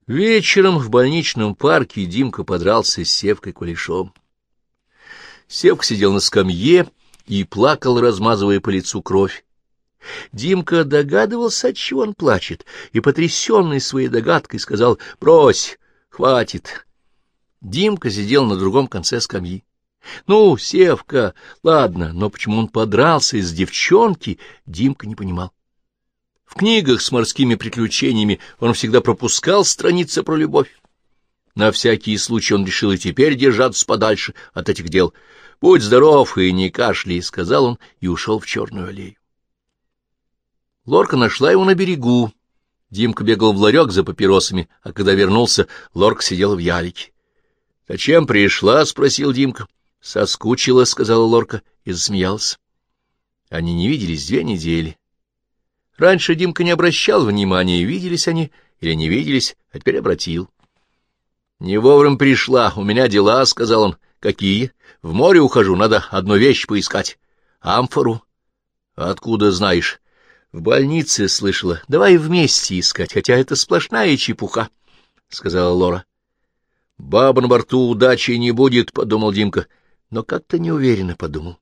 Вечером в больничном парке Димка подрался с Севкой Кулешом. Севка сидел на скамье и плакал, размазывая по лицу кровь. Димка догадывался, отчего он плачет, и, потрясенный своей догадкой, сказал: «Брось, хватит». Димка сидел на другом конце скамьи. Ну, Севка, ладно, но почему он подрался из девчонки, Димка не понимал. В книгах с морскими приключениями он всегда пропускал страницы про любовь. На всякий случай он решил и теперь держаться подальше от этих дел. «Будь здоров и не кашляй», — сказал он и ушел в Черную аллею. Лорка нашла его на берегу. Димка бегал в ларек за папиросами, а когда вернулся, Лорка сидела в ялике. — Зачем пришла? — спросил Димка. — Соскучилась, — сказала Лорка и засмеялась. Они не виделись 2 недели. Раньше Димка не обращал внимания, виделись они или не виделись, а теперь обратил. — Не вовремя пришла, у меня дела, — сказал он. — Какие? В море ухожу, надо одну вещь поискать. — Амфору. — Откуда знаешь? — В больнице слышала. Давай вместе искать, хотя это сплошная чепуха, — сказала Лора. — Баба на борту удачи не будет, — подумал Димка, но как-то неуверенно подумал.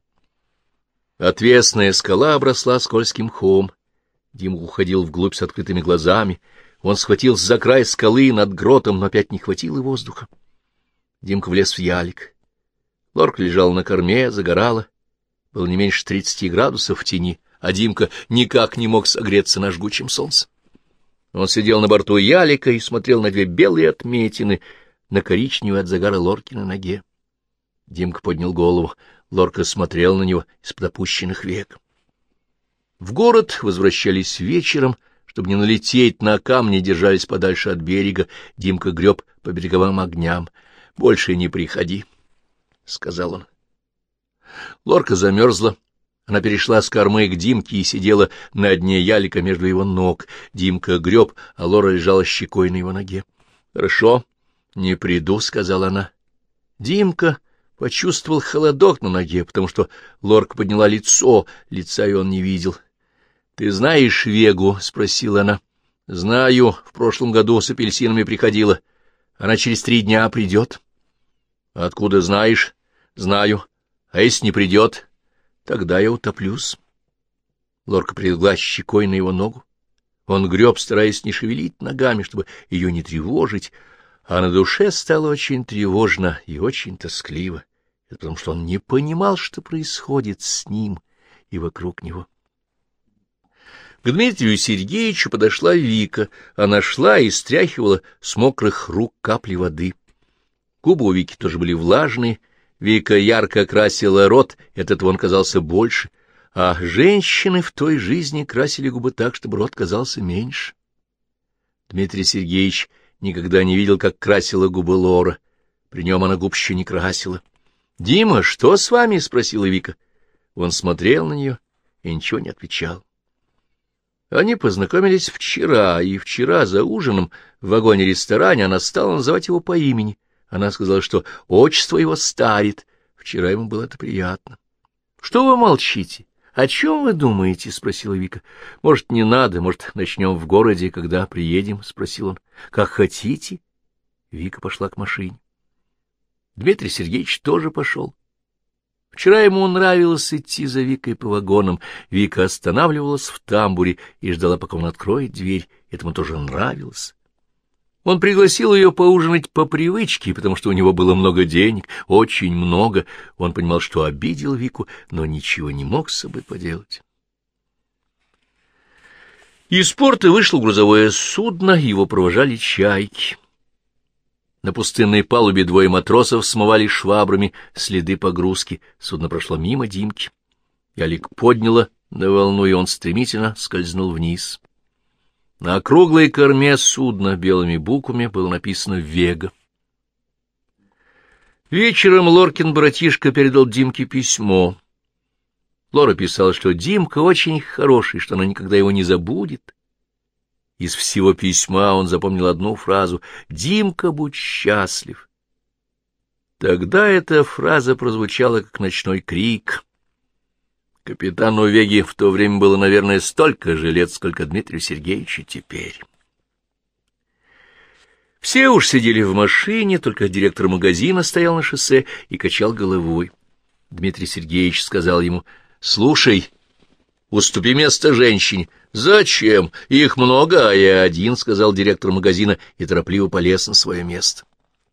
Отвесная скала обросла скользким мхом. Димка уходил вглубь с открытыми глазами. Он схватился за край скалы над гротом, но опять не хватило воздуха. Димка влез в ялик. Лорка лежала на корме, загорала. Было не меньше 30 градусов в тени, а Димка никак не мог согреться на жгучем солнце. Он сидел на борту ялика и смотрел на 2 белые отметины на коричневой от загара Лорки на ноге. Димка поднял голову. Лорка смотрел на него из-под опущенных век. В город возвращались вечером, чтобы не налететь на камни, держались подальше от берега. Димка греб по береговым огням. — Больше не приходи, — сказал он. Лорка замерзла. Она перешла с кормы к Димке и сидела на дне ялика между его ног. Димка греб, а Лора лежала щекой на его ноге. — Хорошо, не приду, — сказала она. Димка почувствовал холодок на ноге, потому что Лорка подняла лицо, лица ее он не видел. — Ты знаешь Вегу? — спросила она. — Знаю, в прошлом году с апельсинами приходила. Она через 3 дня придет. — Откуда знаешь? — Знаю. А если не придет? Тогда я утоплюсь. Лорка прилегла щекой на его ногу. Он греб, стараясь не шевелить ногами, чтобы ее не тревожить, а на душе стало очень тревожно и очень тоскливо. Это потому что он не понимал, что происходит с ним и вокруг него. К Дмитрию Сергеевичу подошла Вика. Она шла и стряхивала с мокрых рук капли воды. Губы у Вики тоже были влажные. Вика ярко красила рот, этот вон казался больше, а женщины в той жизни красили губы так, чтобы рот казался меньше. Дмитрий Сергеевич никогда не видел, как красила губы Лора. При нем она губ еще не красила. — Дима, что с вами? — спросила Вика. Он смотрел на нее и ничего не отвечал. Они познакомились вчера, и вчера за ужином в вагоне-ресторане она стала называть его по имени. Она сказала, что отчество его старит. Вчера ему было это приятно. — Что вы молчите? О чем вы думаете? — спросила Вика. — Может, не надо, может, начнем в городе, когда приедем? — спросил он. — Как хотите. Вика пошла к машине. Дмитрий Сергеевич тоже пошел. Вчера ему нравилось идти за Викой по вагонам. Вика останавливалась в тамбуре и ждала, пока он откроет дверь. Этому тоже нравилось. Он пригласил ее поужинать по привычке, потому что у него было много денег, очень много. Он понимал, что обидел Вику, но ничего не мог с собой поделать. Из порта вышло грузовое судно, его провожали чайки. На пустынной палубе 2 матросов смывали швабрами следы погрузки. Судно прошло мимо Димки. Ялик подняло на волну, и он стремительно скользнул вниз. На округлой корме судна белыми буквами было написано «Вега». Вечером Лоркин братишка передал Димке письмо. Лора писала, что Димка очень хороший, что она никогда его не забудет. Из всего письма он запомнил одну фразу: «Димка, будь счастлив». Тогда эта фраза прозвучала, как ночной крик. Капитану Веги в то время было, наверное, столько же лет, сколько Дмитрию Сергеевичу теперь. Все уж сидели в машине, только директор магазина стоял на шоссе и качал головой. Дмитрий Сергеевич сказал ему: «Слушай, уступи место женщине». «Зачем? Их много, а я один», — сказал директор магазина и торопливо полез на свое место.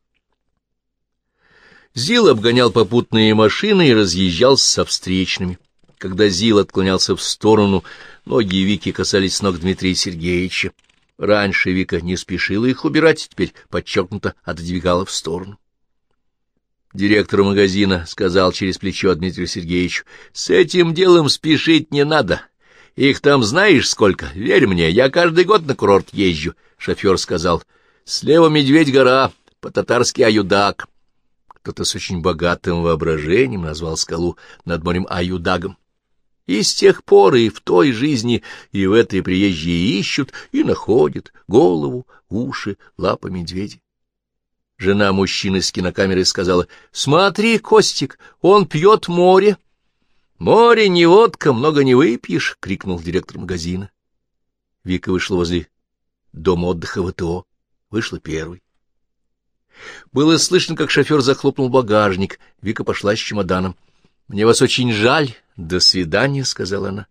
Зил обгонял попутные машины и разъезжался со встречными. Когда Зил отклонялся в сторону, ноги Вики касались ног Дмитрия Сергеевича. Раньше Вика не спешила их убирать, теперь подчеркнуто отодвигала в сторону. Директор магазина сказал через плечо Дмитрию Сергеевичу: «С этим делом спешить не надо. Их там знаешь сколько? Верь мне, я каждый год на курорт езжу». Шофер сказал: «Слева Медведь-гора, по-татарски Аюдаг». Кто-то с очень богатым воображением назвал скалу над морем Аюдагом. И с тех пор и в той жизни, и в этой приезжие ищут и находят голову, уши, лапы медведя. Жена мужчины с кинокамерой сказала: «Смотри, Костик, он пьет море». «Море не водка, много не выпьешь», — крикнул директор магазина. Вика вышла возле дома отдыха ВТО. Вышла первой. Было слышно, как шофер захлопнул багажник. Вика пошла с чемоданом. «Мне вас очень жаль. До свидания», — сказала она.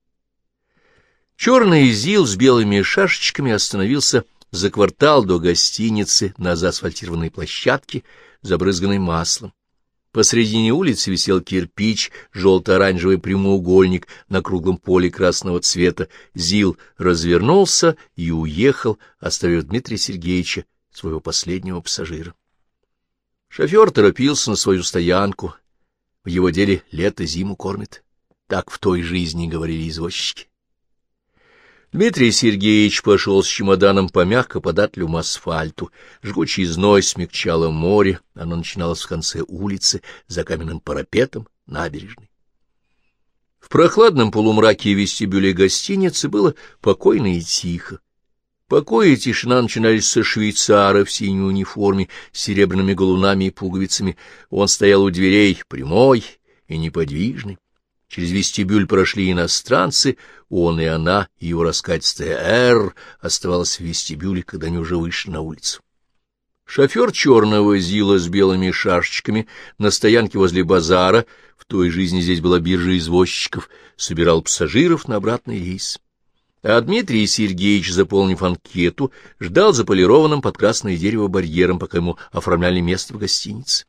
Черный Зил с белыми шашечками остановился за квартал до гостиницы на заасфальтированной площадке, забрызганной маслом. Посредине улицы висел кирпич, желто-оранжевый прямоугольник на круглом поле красного цвета. Зил развернулся и уехал, оставив Дмитрия Сергеевича, своего последнего пассажира. Шофер торопился на свою стоянку. В его деле лето зиму кормит. Так в той жизни говорили извозчики. Дмитрий Сергеевич пошел с чемоданом по мягко податливому асфальту. Жгучий зной смягчало море, оно начиналось в конце улицы, за каменным парапетом набережной. В прохладном полумраке вестибюля гостиницы было покойно и тихо. Покой и тишина начинались со швейцара в синей униформе с серебряными галунами и пуговицами. Он стоял у дверей, прямой и неподвижный. Через вестибюль прошли иностранцы, он и она, и его раскатистая «Р» оставалась в вестибюле, когда они уже вышли на улицу. Шофер черного Зила с белыми шашечками на стоянке возле базара, в той жизни здесь была биржа извозчиков, собирал пассажиров на обратный рейс. А Дмитрий Сергеевич, заполнив анкету, ждал за полированным под красное дерево барьером, пока ему оформляли место в гостинице.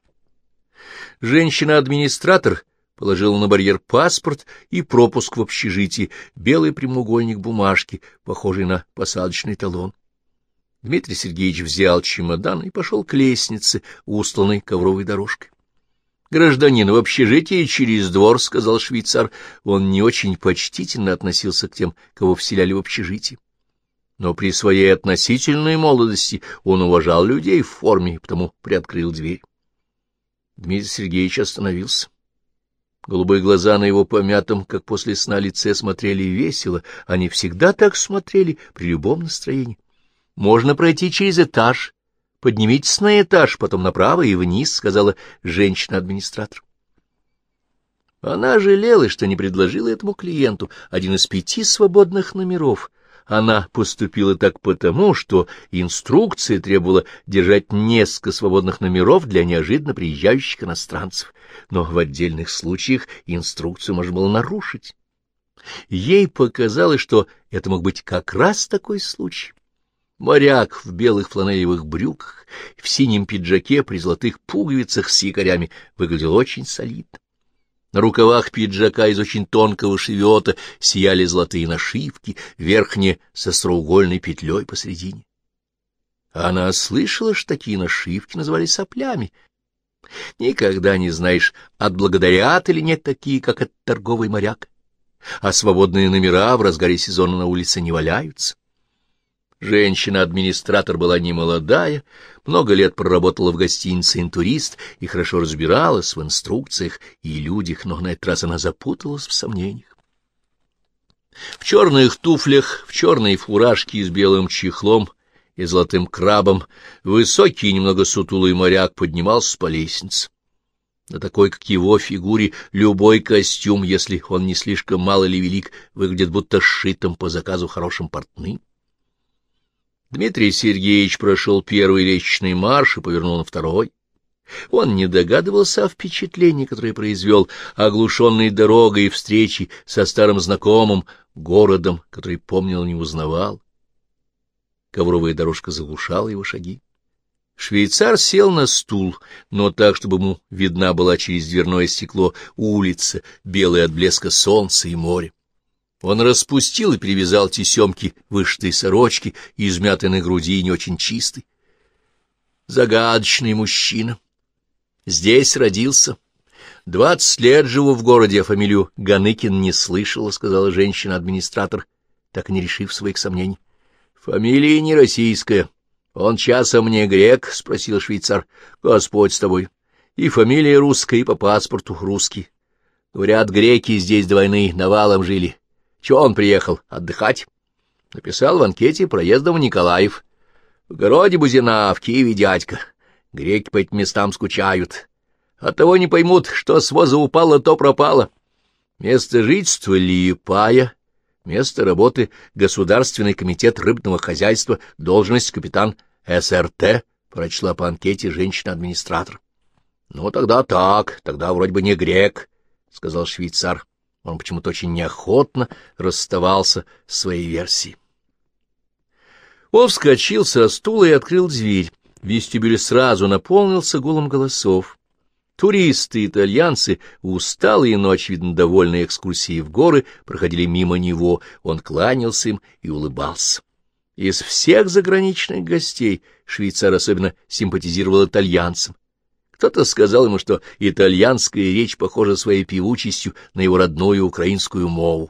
Женщина-администратор положила на барьер паспорт и пропуск в общежитие, белый прямоугольник бумажки, похожий на посадочный талон. Дмитрий Сергеевич взял чемодан и пошел к лестнице, устланной ковровой дорожкой. «Гражданин, в общежитии через двор», — сказал швейцар. Он не очень почтительно относился к тем, кого вселяли в общежитие. Но при своей относительной молодости он уважал людей в форме, и потому приоткрыл дверь. Дмитрий Сергеевич остановился. Голубые глаза на его помятом, как после сна, лице смотрели весело. Они всегда так смотрели при любом настроении. «Можно пройти через этаж. Поднимитесь на этаж, потом направо и вниз», — сказала женщина-администратор. Она жалела, что не предложила этому клиенту один из 5 свободных номеров. Она поступила так потому, что инструкция требовала держать несколько свободных номеров для неожиданно приезжающих иностранцев. Но в отдельных случаях инструкцию можно было нарушить. Ей показалось, что это мог быть как раз такой случай. Моряк в белых фланелевых брюках, в синем пиджаке при золотых пуговицах с якорями выглядел очень солидно. На рукавах пиджака из очень тонкого шевета сияли золотые нашивки, верхние со остроугольной петлей посредине. Она слышала, что такие нашивки называли соплями. Никогда не знаешь, отблагодарят или нет такие, как этот торговый моряк. А свободные номера в разгаре сезона на улице не валяются. Женщина-администратор была немолодая, много лет проработала в гостинице «Интурист» и хорошо разбиралась в инструкциях и людях, но на этот раз она запуталась в сомнениях. В черных туфлях, в черной фуражке с белым чехлом и золотым крабом высокий, немного сутулый моряк поднимался по лестнице. На такой, как его, фигуре любой костюм, если он не слишком мал или велик, выглядит будто сшитым по заказу хорошим портным. Дмитрий Сергеевич прошел первый лестничный марш и повернул на второй. Он не догадывался о впечатлении, которое произвел, оглушенный дорогой и встречей со старым знакомым, городом, который помнил и не узнавал. Ковровая дорожка заглушала его шаги. Швейцар сел на стул, но так, чтобы ему видна была через дверное стекло улица, белая от блеска солнца и моря. Он распустил и перевязал тесемки вышитой сорочки, измятой на груди и не очень чистой. Загадочный мужчина. Здесь родился. 20 лет живу в городе, а фамилию Ганыкин не слышала, — сказала женщина-администратор, так и не решив своих сомнений. — Фамилия не российская. Он часом не грек? — спросил швейцар. — Господь с тобой. И фамилия русская, и по паспорту русский. Говорят, греки здесь до войны навалом жили. Чего он приехал? Отдыхать? Написал в анкете проездом в Николаев. В городе Бузина, в Киеве дядька. Греки по этим местам скучают. Оттого не поймут, что с воза упало, то пропало. Место жительства Лиепая, место работы Государственный комитет рыбного хозяйства, должность капитан СРТ, прочла по анкете женщина-администратор. — Ну, тогда так, тогда вроде бы не грек, — сказал швейцар. Он почему-то очень неохотно расставался с своей версией. Он вскочил со стула и открыл дверь. Вестибюль сразу наполнился гулом голосов. Туристы, итальянцы, усталые, но, очевидно, довольные экскурсией в горы, проходили мимо него. Он кланялся им и улыбался. Из всех заграничных гостей швейцар особенно симпатизировал итальянцам. Кто-то сказал ему, что итальянская речь похожа своей певучестью на его родную украинскую мову.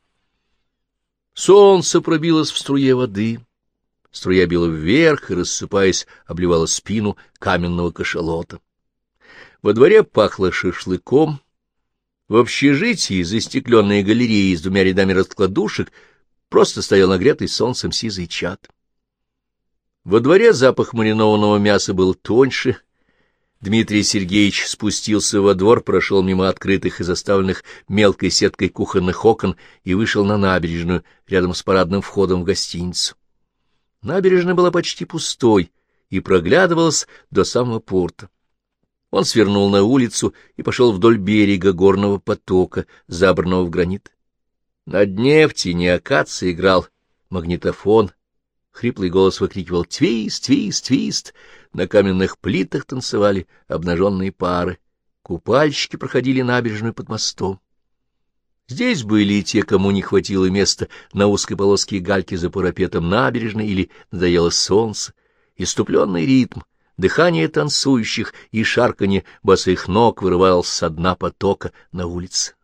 Солнце пробилось в струе воды. Струя била вверх и, рассыпаясь, обливала спину каменного кашалота. Во дворе пахло шашлыком. В общежитии застекленные галереи с двумя рядами раскладушек просто стоял нагретый солнцем сизый чад. Во дворе запах маринованного мяса был тоньше. Дмитрий Сергеевич спустился во двор, прошел мимо открытых и заставленных мелкой сеткой кухонных окон и вышел на набережную рядом с парадным входом в гостиницу. Набережная была почти пустой и проглядывалась до самого порта. Он свернул на улицу и пошел вдоль берега горного потока, забранного в гранит. На дне в тени акации играл магнитофон. Хриплый голос выкрикивал «Твист! Твист! Твист!». На каменных плитах танцевали обнаженные пары. Купальщики проходили набережную под мостом. Здесь были и те, кому не хватило места на узкой полоске гальки за парапетом набережной или надоело солнце. Иступленный ритм, дыхание танцующих и шарканье босых ног вырывалось со дна потока на улице.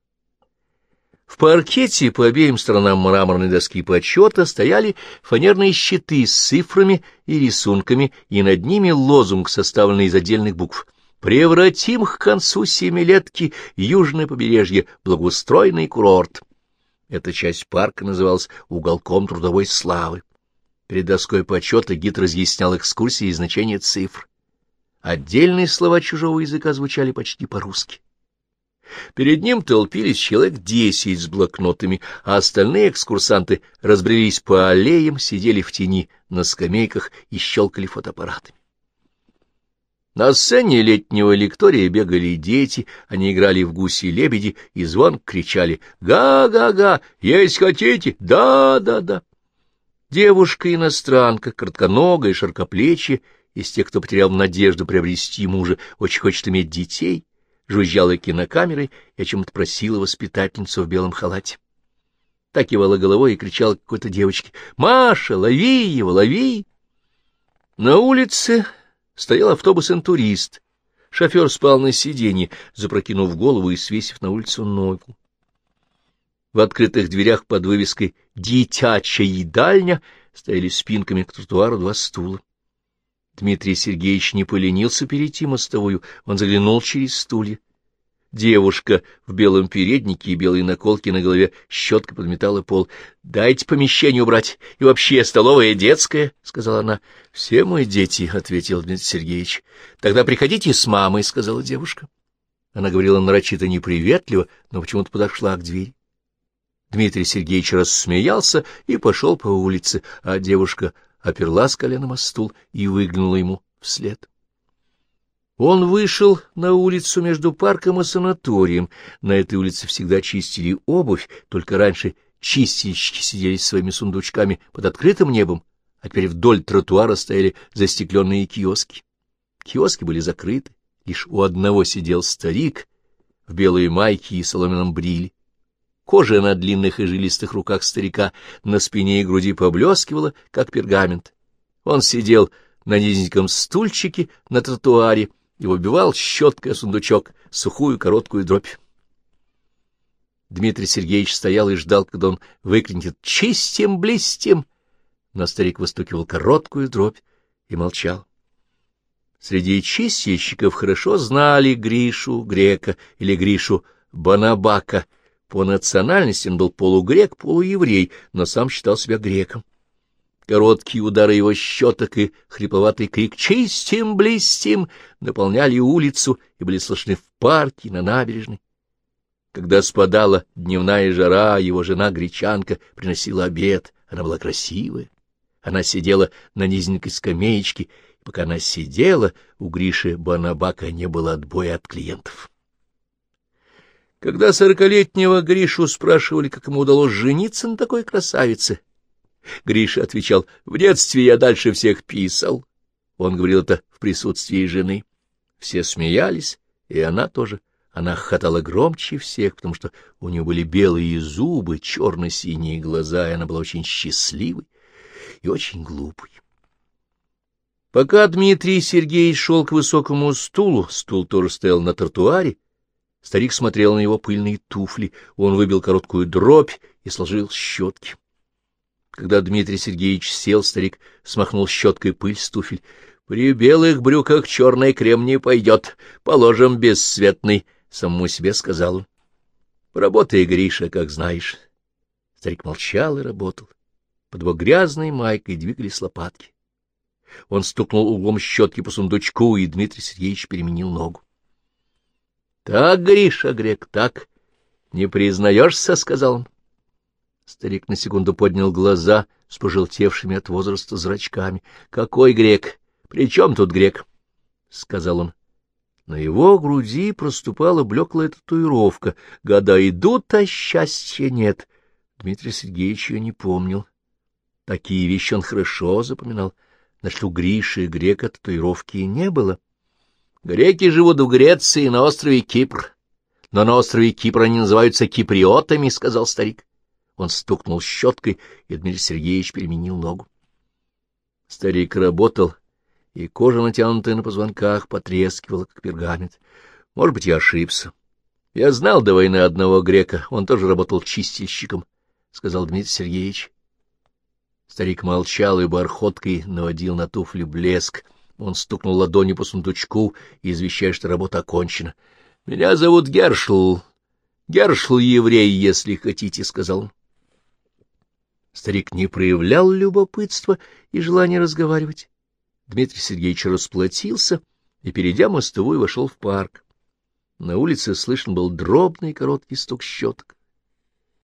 В паркете по обеим сторонам мраморной доски почета стояли фанерные щиты с цифрами и рисунками, и над ними лозунг, составленный из отдельных букв. «Превратим к концу семилетки южное побережье, благоустроенный курорт». Эта часть парка называлась «Уголком трудовой славы». Перед доской почета гид разъяснял экскурсии и значение цифр. Отдельные слова чужого языка звучали почти по-русски. Перед ним толпились человек 10 с блокнотами, а остальные экскурсанты разбрелись по аллеям, сидели в тени на скамейках и щелкали фотоаппаратами. На сцене летнего лектория бегали дети, они играли в гуси-лебеди и звонко кричали «Га-га-га! Есть хотите? Да-да-да!». Девушка-иностранка, коротконогая, широкоплечья, из тех, кто потерял надежду приобрести мужа, очень хочет иметь детей, жужжала кинокамерой и о чем-то просила воспитательницу в белом халате. Так кивала головой и кричала какой-то девочке «Маша, лови его, лови!». На улице стоял автобус-интурист. Шофер спал на сиденье, запрокинув голову и свесив на улицу ногу. В открытых дверях под вывеской «Дитячая едальня» стояли спинками к тротуару 2 стула. Дмитрий Сергеевич не поленился перейти мостовую, он заглянул через стулья. Девушка в белом переднике и белой наколке на голове щеткой подметала пол. — Дайте помещение убрать, и вообще столовая детская, — сказала она. — Все мы дети, — ответил Дмитрий Сергеевич. — Тогда приходите с мамой, — сказала девушка. Она говорила нарочито неприветливо, но почему-то подошла к двери. Дмитрий Сергеевич рассмеялся и пошел по улице, а девушка оперлась коленом о стул и выглянула ему вслед. Он вышел на улицу между парком и санаторием. На этой улице всегда чистили обувь, только раньше чистильщики сидели с своими сундучками под открытым небом, а теперь вдоль тротуара стояли застекленные киоски. Киоски были закрыты, лишь у одного сидел старик в белой майке и соломенном бриле. Кожа на длинных и жилистых руках старика на спине и груди поблескивала, как пергамент. Он сидел на низеньком стульчике на тротуаре и выбивал щеткой о сундучок сухую короткую дробь. Дмитрий Сергеевич стоял и ждал, когда он выкрикнет «Чистим-блестим!», но старик выстукивал короткую дробь и молчал. Среди чистильщиков хорошо знали Гришу Грека или Гришу Банабака. По национальности он был полугрек, полуеврей, но сам считал себя греком. Короткие удары его щеток и хрипловатый крик «Чистим, блестим!» наполняли улицу и были слышны в парке, на набережной. Когда спадала дневная жара, его жена-гречанка приносила обед. Она была красивая. Она сидела на низенькой скамеечке, и пока она сидела, у Гриши Банабака не было отбоя от клиентов. Когда 40-летнего Гришу спрашивали, как ему удалось жениться на такой красавице, Гриша отвечал: «В детстве я дальше всех писал». Он говорил это в присутствии жены. Все смеялись, и она тоже. Она хохотала громче всех, потому что у нее были белые зубы, черно-синие глаза, и она была очень счастливой и очень глупой. Пока Дмитрий Сергеевич шел к высокому стулу, стул тоже стоял на тротуаре, старик смотрел на его пыльные туфли, он выбил короткую дробь и сложил щетки. Когда Дмитрий Сергеевич сел, старик смахнул щеткой пыль с туфель. — При белых брюках черный крем не пойдет, положим бесцветный, — самому себе сказал он. — Работай, Гриша, как знаешь. Старик молчал и работал. Под его грязной майкой двигались лопатки. Он стукнул углом щетки по сундучку, и Дмитрий Сергеевич переменил ногу. — Так, Гриша Грек, так. Не признаешься, — сказал он. Старик на секунду поднял глаза с пожелтевшими от возраста зрачками. — Какой грек? При чем тут грек? — сказал он. На его груди проступала блеклая татуировка. Года идут, а счастья нет. Дмитрий Сергеевич ее не помнил. Такие вещи он хорошо запоминал. Значит, у Гриши грека татуировки не было. Греки живут в Греции на острове Кипр. Но на острове Кипр они называются киприотами, — сказал старик. Он стукнул щеткой, и Дмитрий Сергеевич переменил ногу. Старик работал, и кожа, натянутая на позвонках, потрескивала, как пергамент. Может быть, я ошибся. Я знал до войны одного грека, он тоже работал чистильщиком, — сказал Дмитрий Сергеевич. Старик молчал и бархоткой наводил на туфли блеск. Он стукнул ладонью по сундучку, извещая, что работа окончена. — Меня зовут Гершл. Гершл еврей, если хотите, — сказал он. Старик не проявлял любопытства и желания разговаривать. Дмитрий Сергеевич расплатился и, перейдя мостовую, вошел в парк. На улице слышен был дробный короткий стук щеток.